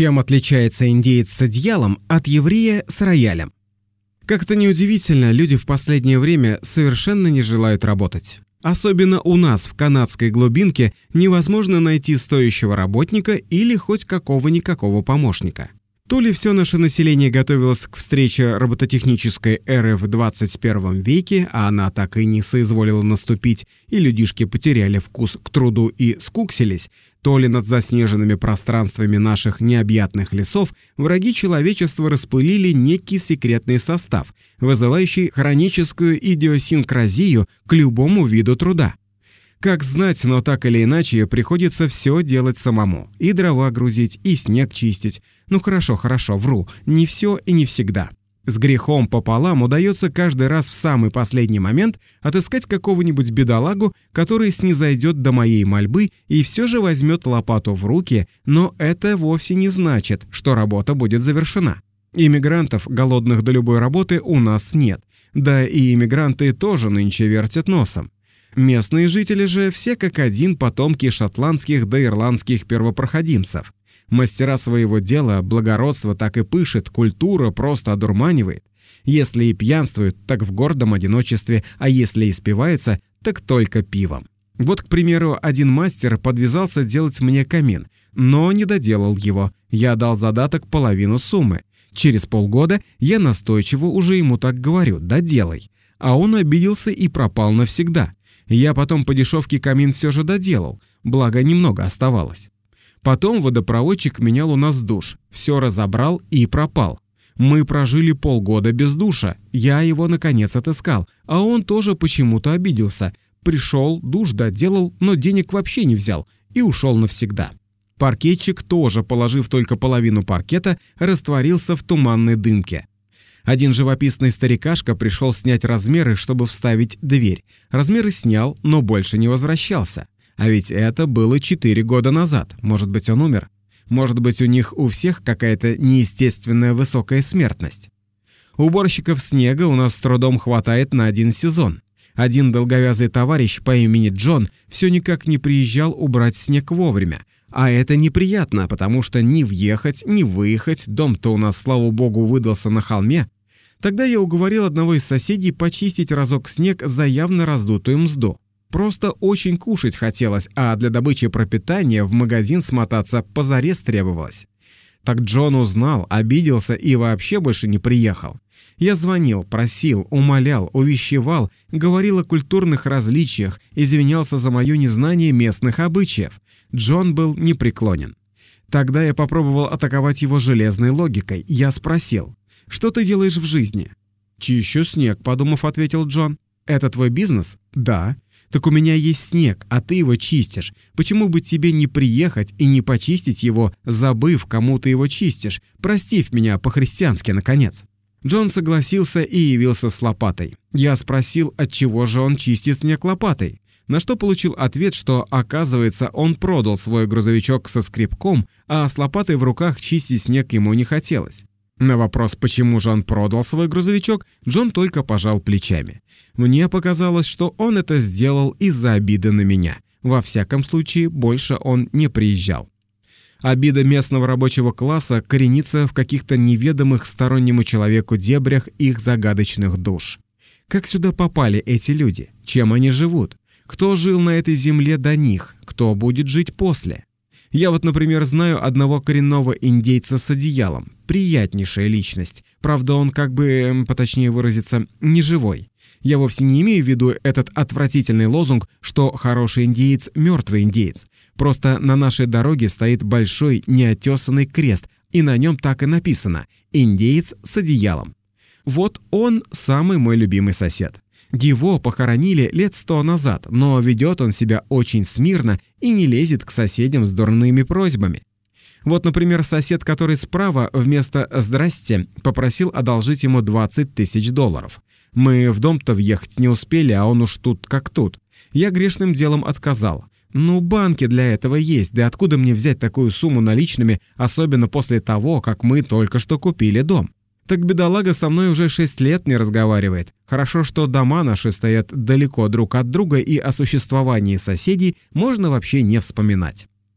Чем отличается индеец с одеялом от еврея с роялем? Как-то неудивительно, люди в последнее время совершенно не желают работать. Особенно у нас в канадской глубинке невозможно найти стоящего работника или хоть какого-никакого помощника. То ли все наше население готовилось к встрече робототехнической эры в 21 веке, а она так и не соизволила наступить, и людишки потеряли вкус к труду и скуксились, то ли над заснеженными пространствами наших необъятных лесов враги человечества распылили некий секретный состав, вызывающий хроническую идиосинкразию к любому виду труда. Как знать, но так или иначе приходится все делать самому. И дрова грузить, и снег чистить. Ну хорошо, вру. Не все и не всегда. С грехом пополам удается каждый раз в самый последний момент отыскать какого-нибудь бедолагу, который снизойдет до моей мольбы и все же возьмет лопату в руки, но это вовсе не значит, что работа будет завершена. Иммигрантов, голодных до любой работы, у нас нет. Да и иммигранты тоже нынче вертят носом. Местные жители же все как один потомки шотландских да ирландских первопроходимцев. Мастера своего дела, благородство так и пышет, культура просто одурманивает. Если и пьянствуют, так в гордом одиночестве, а если и спиваются, так только пивом. Вот, к примеру, один мастер подвязался делать мне камин, но не доделал его. Я дал задаток половину суммы. Через полгода я настойчиво уже ему так говорю: доделай. А он обиделся и пропал навсегда. Я потом по дешевке камин все же доделал, благо немного оставалось. Потом водопроводчик менял у нас душ, все разобрал и пропал. Мы прожили полгода без душа, я его наконец отыскал, а он тоже почему-то обиделся. Пришел, душ доделал, но денег вообще не взял и ушел навсегда. Паркетчик тоже, положив только половину паркета, растворился в туманной дымке. Один живописный старикашка пришел снять размеры, чтобы вставить дверь. Размеры снял, но больше не возвращался. А ведь это было 4 года назад. Может быть, он умер? Может быть, у них у всех какая-то неестественная высокая смертность? Уборщиков снега у нас с трудом хватает на один сезон. Один долговязый товарищ по имени Джон все никак не приезжал убрать снег вовремя. А это неприятно, потому что ни въехать, ни выехать, дом-то у нас, слава богу, выдался на холме. Тогда я уговорил одного из соседей почистить разок снег за явно раздутую мзду. Просто очень кушать хотелось, а для добычи пропитания в магазин смотаться позарез требовалось. Так Джон узнал, обиделся и вообще больше не приехал. Я звонил, просил, умолял, увещевал, говорил о культурных различиях, извинялся за мое незнание местных обычаев. Джон был непреклонен. Тогда я попробовал атаковать его железной логикой. Я спросил: «Что ты делаешь в жизни?» «Чищу снег», — подумав, ответил Джон. «Это твой бизнес?» «Да». «Так у меня есть снег, а ты его чистишь. Почему бы тебе не приехать и не почистить его, забыв, кому ты его чистишь, простив меня по-христиански, наконец?» Джон согласился и явился с лопатой. Я спросил, отчего же он чистит снег лопатой. На что получил ответ, что, оказывается, он продал свой грузовичок со скребком, а с лопатой в руках чистить снег ему не хотелось. На вопрос, почему же он продал свой грузовичок, Джон только пожал плечами. Мне показалось, что он это сделал из-за обиды на меня. Во всяком случае, больше он не приезжал. Обида местного рабочего класса коренится в каких-то неведомых стороннему человеку дебрях их загадочных душ. Как сюда попали эти люди? Чем они живут? Кто жил на этой земле до них? Кто будет жить после? Я вот, например, знаю одного коренного индейца с одеялом. Приятнейшая личность. Правда, он, как бы, поточнее выразиться, не живой. Я вовсе не имею в виду этот отвратительный лозунг, что хороший индеец – мертвый индеец. Просто на нашей дороге стоит большой неотесанный крест, и на нем так и написано «Индеец с одеялом». Вот он самый мой любимый сосед. Его похоронили лет 100 назад, но ведет он себя очень смирно и не лезет к соседям с дурными просьбами. Вот, например, сосед, который справа вместо «здрасте» попросил одолжить ему $20 000. Мы в дом-то въехать не успели, а он уж тут как тут. Я грешным делом отказал. Ну, банки для этого есть, да откуда мне взять такую сумму наличными, особенно после того, как мы только что купили дом? Так бедолага со мной уже 6 лет не разговаривает. Хорошо, что дома наши стоят далеко друг от друга, и о существовании соседей можно вообще не вспоминать.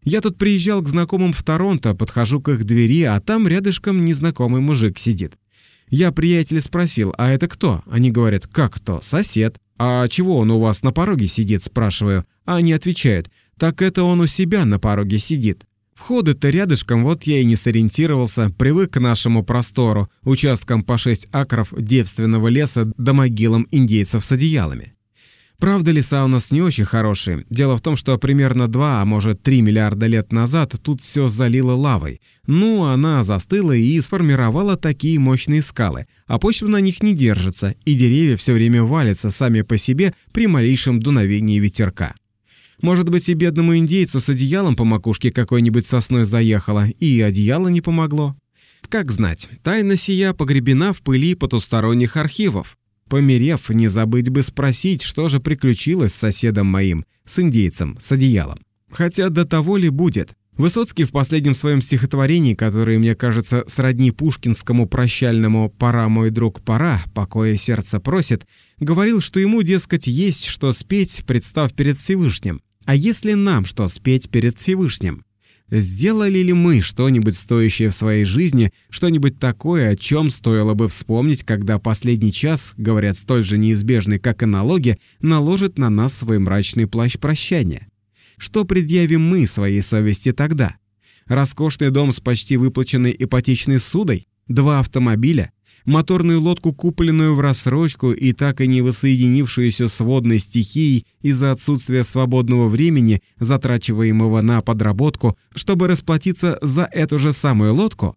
Я тут приезжал к знакомым в Торонто, подхожу к их двери, а там рядышком незнакомый мужик сидит. Я приятеля спросил: а это кто? Они говорят: как кто? Сосед. А чего он у вас на пороге сидит, спрашиваю. А они отвечают: так это он у себя на пороге сидит. Входы-то рядышком, вот я и не сориентировался, привык к нашему простору, участкам по 6 акров девственного леса до могилам индейцев с одеялами. Правда, леса у нас не очень хорошие. Дело в том, что примерно 2, а может 3 миллиарда лет назад тут все залило лавой. Ну, она застыла и сформировала такие мощные скалы, а почва на них не держится, и деревья все время валятся сами по себе при малейшем дуновении ветерка. Может быть, и бедному индейцу с одеялом по макушке какой-нибудь сосной заехало, и одеяло не помогло. Как знать, тайна сия погребена в пыли потусторонних архивов. Померев, не забыть бы спросить, что же приключилось с соседом моим, с индейцем, с одеялом. Хотя до того ли будет? Высоцкий в последнем своем стихотворении, которое, мне кажется, сродни пушкинскому прощальному «Пора, мой друг, пора, покоя сердце просит», говорил, что ему, дескать, есть что спеть, представ перед Всевышним. А если нам что спеть перед Всевышним? Сделали ли мы что-нибудь стоящее в своей жизни, что-нибудь такое, о чем стоило бы вспомнить, когда последний час, говорят, столь же неизбежный, как и налоги, наложит на нас свой мрачный плащ прощания? Что предъявим мы своей совести тогда? Роскошный дом с почти выплаченной ипотечной ссудой? 2 автомобиля? Моторную лодку, купленную в рассрочку и так и не воссоединившуюся с водной стихией из-за отсутствия свободного времени, затрачиваемого на подработку, чтобы расплатиться за эту же самую лодку?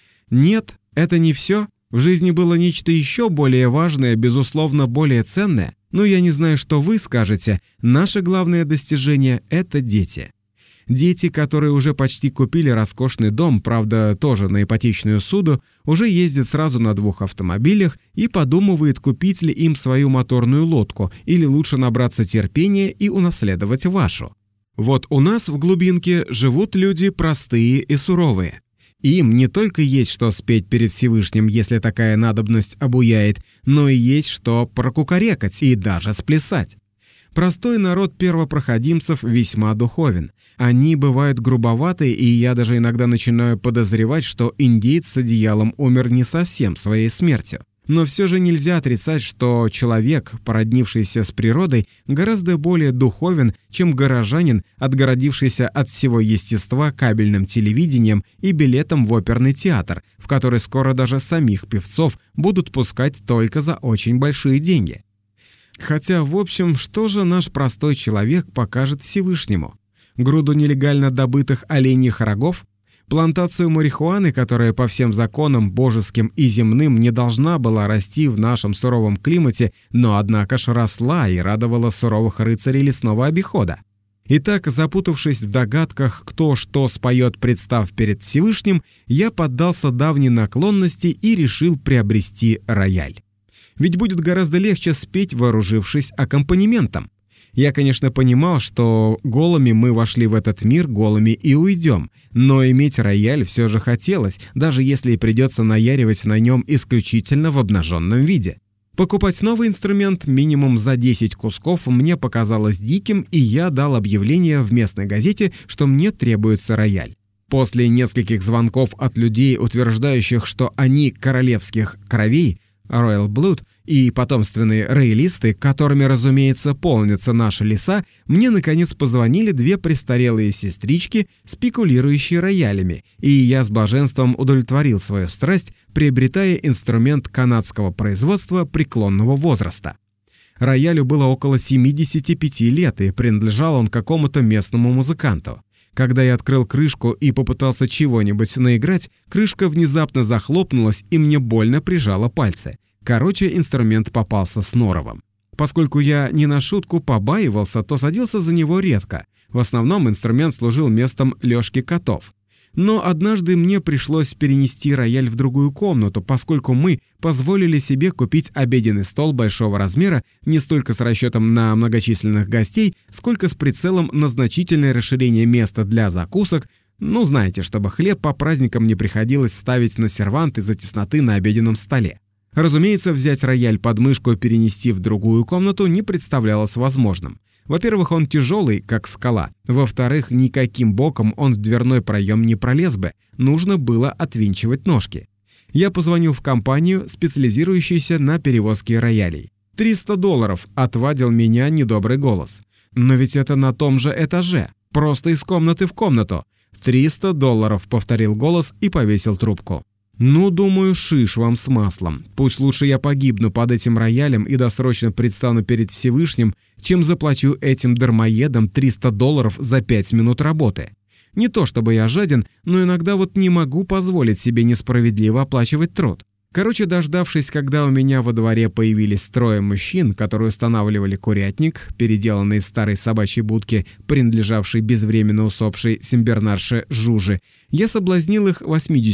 Нет, это не все. В жизни было нечто еще более важное, безусловно, более ценное. Но я не знаю, что вы скажете. Наше главное достижение – это дети. Дети, которые уже почти купили роскошный дом, правда, тоже на ипотечную ссуду, уже ездят сразу на 2 автомобилях и подумывают, купить ли им свою моторную лодку, или лучше набраться терпения и унаследовать вашу. Вот у нас в глубинке живут люди простые и суровые. Им не только есть что спеть перед Всевышним, если такая надобность обуяет, но и есть что прокукарекать и даже сплясать. Простой народ первопроходимцев весьма духовен. Они бывают грубоваты, и я даже иногда начинаю подозревать, что индеец с одеялом умер не совсем своей смертью. Но все же нельзя отрицать, что человек, породнившийся с природой, гораздо более духовен, чем горожанин, отгородившийся от всего естества кабельным телевидением и билетом в оперный театр, в который скоро даже самих певцов будут пускать только за очень большие деньги. Хотя, в общем, что же наш простой человек покажет Всевышнему? Груду нелегально добытых оленьих рогов? Плантацию марихуаны, которая по всем законам божеским и земным не должна была расти в нашем суровом климате, но однако ж росла и радовала суровых рыцарей лесного обихода? Итак, запутавшись в догадках, кто что споет, представ перед Всевышним, я поддался давней наклонности и решил приобрести рояль. Ведь будет гораздо легче спеть, вооружившись аккомпанементом. Я, конечно, понимал, что голыми мы вошли в этот мир, голыми и уйдем, но иметь рояль все же хотелось, даже если и придется наяривать на нем исключительно в обнаженном виде. Покупать новый инструмент минимум за 10 кусков мне показалось диким, и я дал объявление в местной газете, что мне требуется рояль. После нескольких звонков от людей, утверждающих, что они королевских кровей, Royal Blood, и потомственные роялисты, которыми, разумеется, полнятся наши леса, мне, наконец, позвонили 2 престарелые сестрички, спекулирующие роялями, и я с блаженством удовлетворил свою страсть, приобретая инструмент канадского производства преклонного возраста. Роялю было около 75 лет, и принадлежал он какому-то местному музыканту. Когда я открыл крышку и попытался чего-нибудь наиграть, крышка внезапно захлопнулась и мне больно прижала пальцы. Короче, инструмент попался с норовом. Поскольку я не на шутку побаивался, то садился за него редко. В основном инструмент служил местом лёжки котов. Но однажды мне пришлось перенести рояль в другую комнату, поскольку мы позволили себе купить обеденный стол большого размера не столько с расчетом на многочисленных гостей, сколько с прицелом на значительное расширение места для закусок, ну знаете, чтобы хлеб по праздникам не приходилось ставить на сервант из-за тесноты на обеденном столе. Разумеется, взять рояль под мышку и перенести в другую комнату не представлялось возможным. Во-первых, он тяжелый, как скала. Во-вторых, никаким боком он в дверной проем не пролез бы. Нужно было отвинчивать ножки. Я позвонил в компанию, специализирующуюся на перевозке роялей. $300 отвадил меня недобрый голос. Но ведь это на том же этаже. Просто из комнаты в комнату. $300, повторил голос и повесил трубку. Ну, думаю, шиш вам с маслом. Пусть лучше я погибну под этим роялем и досрочно предстану перед Всевышним, чем заплачу этим дармоедам $300 за 5 минут работы. Не то чтобы я жаден, но иногда вот не могу позволить себе несправедливо оплачивать труд. Короче, дождавшись, когда у меня во дворе появились 3 мужчин, которые устанавливали курятник, переделанный из старой собачьей будки, принадлежавшей безвременно усопшей сенбернарше Жужи, я соблазнил их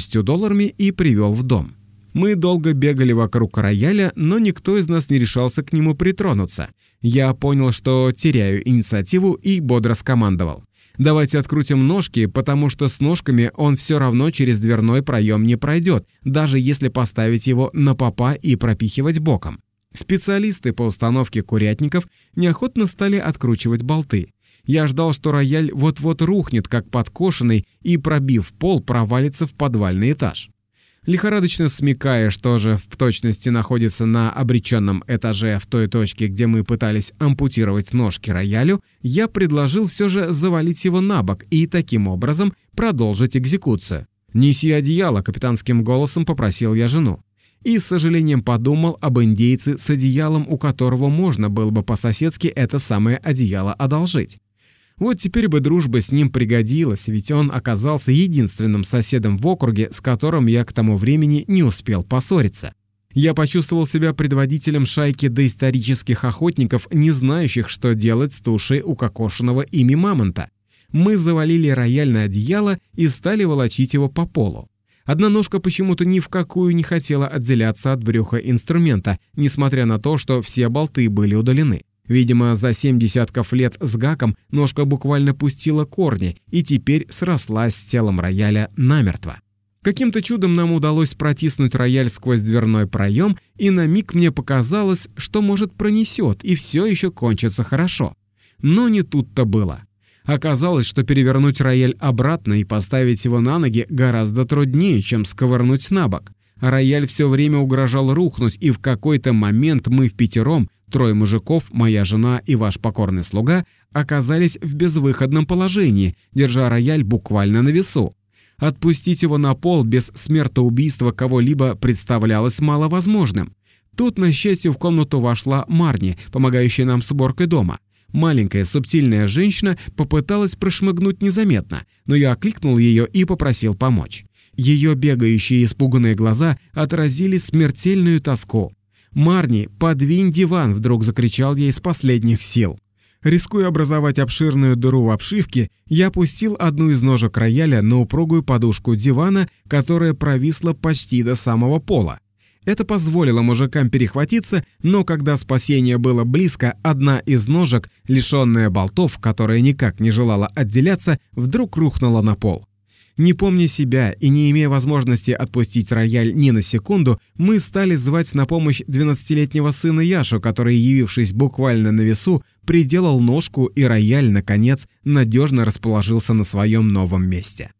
$80 и привел в дом. Мы долго бегали вокруг рояля, но никто из нас не решался к нему притронуться. Я понял, что теряю инициативу, и бодро скомандовал: «Давайте открутим ножки, потому что с ножками он все равно через дверной проем не пройдет, даже если поставить его на попа и пропихивать боком». Специалисты по установке курятников неохотно стали откручивать болты. Я ждал, что рояль вот-вот рухнет, как подкошенный, и, пробив пол, провалится в подвальный этаж. Лихорадочно смекая, что же в точности находится на обреченном этаже в той точке, где мы пытались ампутировать ножки роялю, я предложил все же завалить его на бок и таким образом продолжить экзекуцию. «Неси одеяло», — капитанским голосом попросил я жену. И с сожалением подумал об индейце с одеялом, у которого можно было бы по-соседски это самое одеяло одолжить. Вот теперь бы дружба с ним пригодилась, ведь он оказался единственным соседом в округе, с которым я к тому времени не успел поссориться. Я почувствовал себя предводителем шайки доисторических охотников, не знающих, что делать с тушей укокошенного ими мамонта. Мы завалили рояль на одеяло и стали волочить его по полу. Одна ножка почему-то ни в какую не хотела отделяться от брюха инструмента, несмотря на то, что все болты были удалены. Видимо, за 7 десятков лет с гаком ножка буквально пустила корни и теперь срослась с телом рояля намертво. Каким-то чудом нам удалось протиснуть рояль сквозь дверной проем, и на миг мне показалось, что, может, пронесет, и все еще кончится хорошо. Но не тут-то было. Оказалось, что перевернуть рояль обратно и поставить его на ноги гораздо труднее, чем сковырнуть на бок. Рояль все время угрожал рухнуть, и в какой-то момент мы впятером, 3 мужиков, моя жена и ваш покорный слуга, оказались в безвыходном положении, держа рояль буквально на весу. Отпустить его на пол без смертоубийства кого-либо представлялось маловозможным. Тут, на счастье, в комнату вошла Марни, помогающая нам с уборкой дома. Маленькая субтильная женщина попыталась прошмыгнуть незаметно, но я окликнул ее и попросил помочь. Ее бегающие испуганные глаза отразили смертельную тоску. «Марни, подвинь диван!» — вдруг закричал я из последних сил. Рискуя образовать обширную дыру в обшивке, я опустил одну из ножек рояля на упругую подушку дивана, которая провисла почти до самого пола. Это позволило мужикам перехватиться, но когда спасение было близко, одна из ножек, лишенная болтов, которая никак не желала отделяться, вдруг рухнула на пол. Не помня себя и не имея возможности отпустить рояль ни на секунду, мы стали звать на помощь 12-летнего сына Яшу, который, явившись буквально на весу, приделал ножку, и рояль, наконец, надежно расположился на своем новом месте.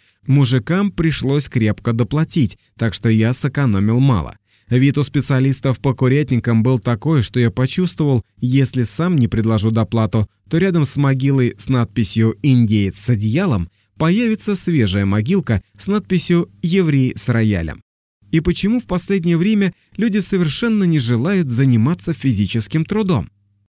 Мужикам пришлось крепко доплатить, так что я сэкономил мало. Вид у специалистов по курятникам был такой, что я почувствовал, если сам не предложу доплату, то рядом с могилой с надписью «Индеец с одеялом» появится свежая могилка с надписью «Еврей с роялем». И почему в последнее время люди совершенно не желают заниматься физическим трудом?